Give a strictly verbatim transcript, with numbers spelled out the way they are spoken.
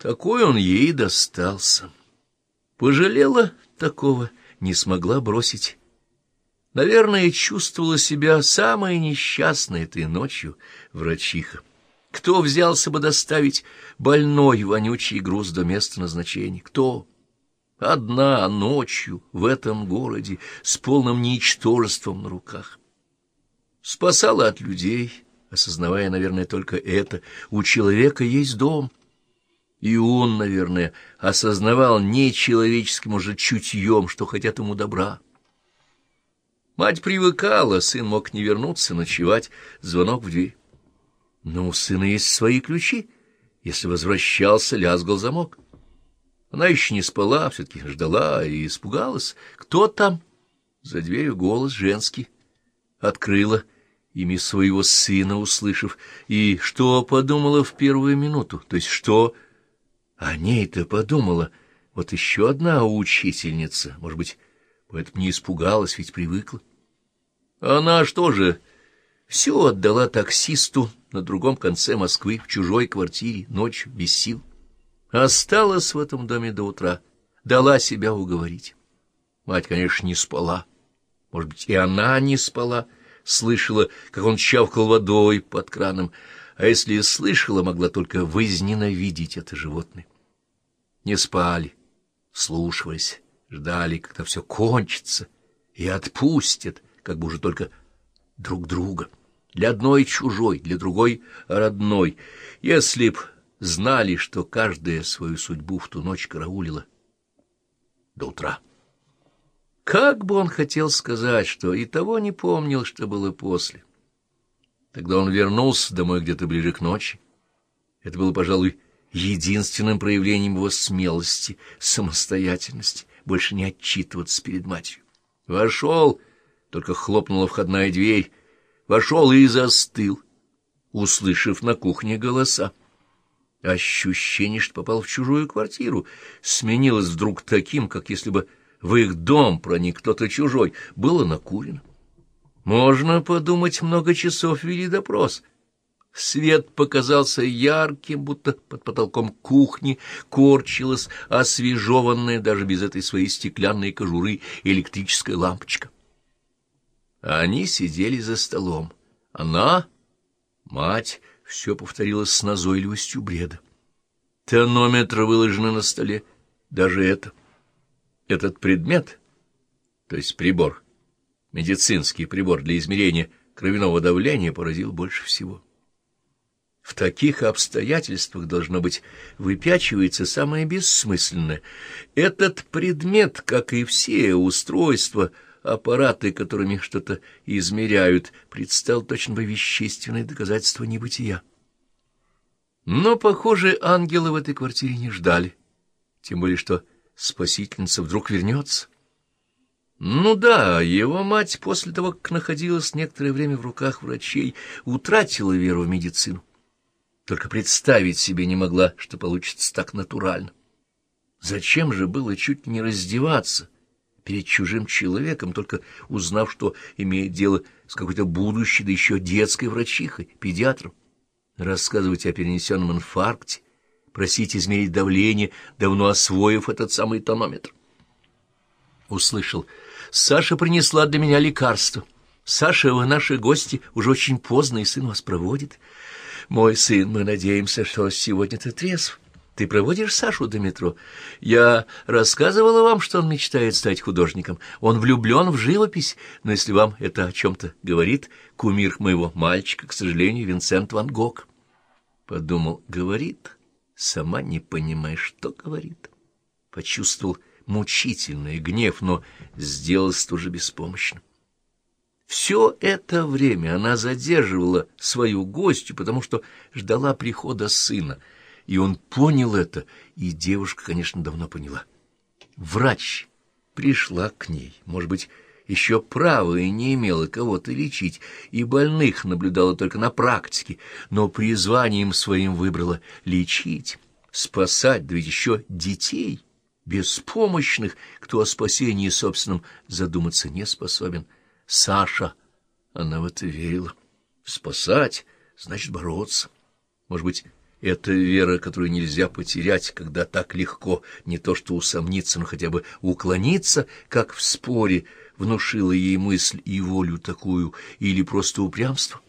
Такой он ей достался. Пожалела такого, не смогла бросить. Наверное, чувствовала себя самой несчастной этой ночью врачиха. Кто взялся бы доставить больной вонючий груз до места назначения? Кто? Одна ночью в этом городе с полным ничтожеством на руках. Спасала от людей, осознавая, наверное, только это. У человека есть дом. И он, наверное, осознавал нечеловеческим уже чутьем, что хотят ему добра. Мать привыкала, сын мог не вернуться ночевать, звонок в дверь. Но у сына есть свои ключи. Если возвращался, лязгал замок. Она еще не спала, все-таки ждала и испугалась. Кто там? За дверью голос женский. Открыла, имя своего сына услышав. И что подумала в первую минуту? То есть что о ней-то подумала? Вот еще одна учительница. Может быть, поэтому не испугалась, ведь привыкла. Она что же, все отдала таксисту на другом конце Москвы, в чужой квартире, ночью, без сил. Осталась в этом доме до утра, дала себя уговорить. Мать, конечно, не спала. Может быть, и она не спала, слышала, как он чавкал водой под краном, а если и слышала, могла только возненавидеть это животное. Не спали, вслушивались, ждали, когда все кончится, и отпустят, как бы уже только друг друга. Для одной чужой, для другой родной. Если б знали, что каждая свою судьбу в ту ночь караулила до утра. Как бы он хотел сказать, что и того не помнил, что было после. Тогда он вернулся домой где-то ближе к ночи. Это было, пожалуй, единственным проявлением его смелости, самостоятельности, больше не отчитываться перед матерью. Вошел, только хлопнула входная дверь, вошел и застыл, услышав на кухне голоса. Ощущение, что попал в чужую квартиру, сменилось вдруг таким, как если бы в их дом проник кто-то чужой, было накурено. Можно подумать, много часов вели допрос. Свет показался ярким, будто под потолком кухни корчилась освежеванная даже без этой своей стеклянной кожуры электрическая лампочка. Они сидели за столом. Она, мать, все повторилось с назойливостью бреда. Тонометры выложены на столе, даже это. Этот предмет, то есть прибор, медицинский прибор для измерения кровяного давления, поразил больше всего. В таких обстоятельствах, должно быть, выпячивается самое бессмысленное. Этот предмет, как и все устройства, аппараты, которыми что-то измеряют, предстал точно бы вещественное доказательство небытия. Но, похоже, ангелы в этой квартире не ждали, тем более что спасительница вдруг вернется. Ну да, его мать после того, как находилась некоторое время в руках врачей, утратила веру в медицину. Только представить себе не могла, что получится так натурально. Зачем же было чуть не раздеваться перед чужим человеком, только узнав, что имеет дело с какой-то будущей, да еще детской врачихой, педиатром? Рассказывать о перенесенном инфаркте, просить измерить давление, давно освоив этот самый тонометр. Услышал: «Саша принесла для меня лекарство. Саша, вы наши гости, уже очень поздно, и сын вас проводит. Мой сын, мы надеемся, что сегодня ты трезв. Ты проводишь Сашу до метро? Я рассказывала вам, что он мечтает стать художником. Он влюблен в живопись, но если вам это о чем-то говорит, кумир моего мальчика, к сожалению, Винсент ван Гог». Подумал: говорит, сама не понимая, что говорит. Почувствовал мучительный гнев, но сделалось тоже беспомощно. Все это время она задерживала свою гостью, потому что ждала прихода сына. И он понял это, и девушка, конечно, давно поняла. Врач пришла к ней, может быть, еще права и не имела кого-то лечить, и больных наблюдала только на практике, но призванием своим выбрала лечить, спасать, да ведь еще детей, беспомощных, кто о спасении собственном задуматься не способен. Саша, она в это верила. Спасать — значит бороться. Может быть, Эта вера, которую нельзя потерять, когда так легко не то что усомниться, но хотя бы уклониться, как в споре, внушила ей мысль и волю такую, или просто упрямство.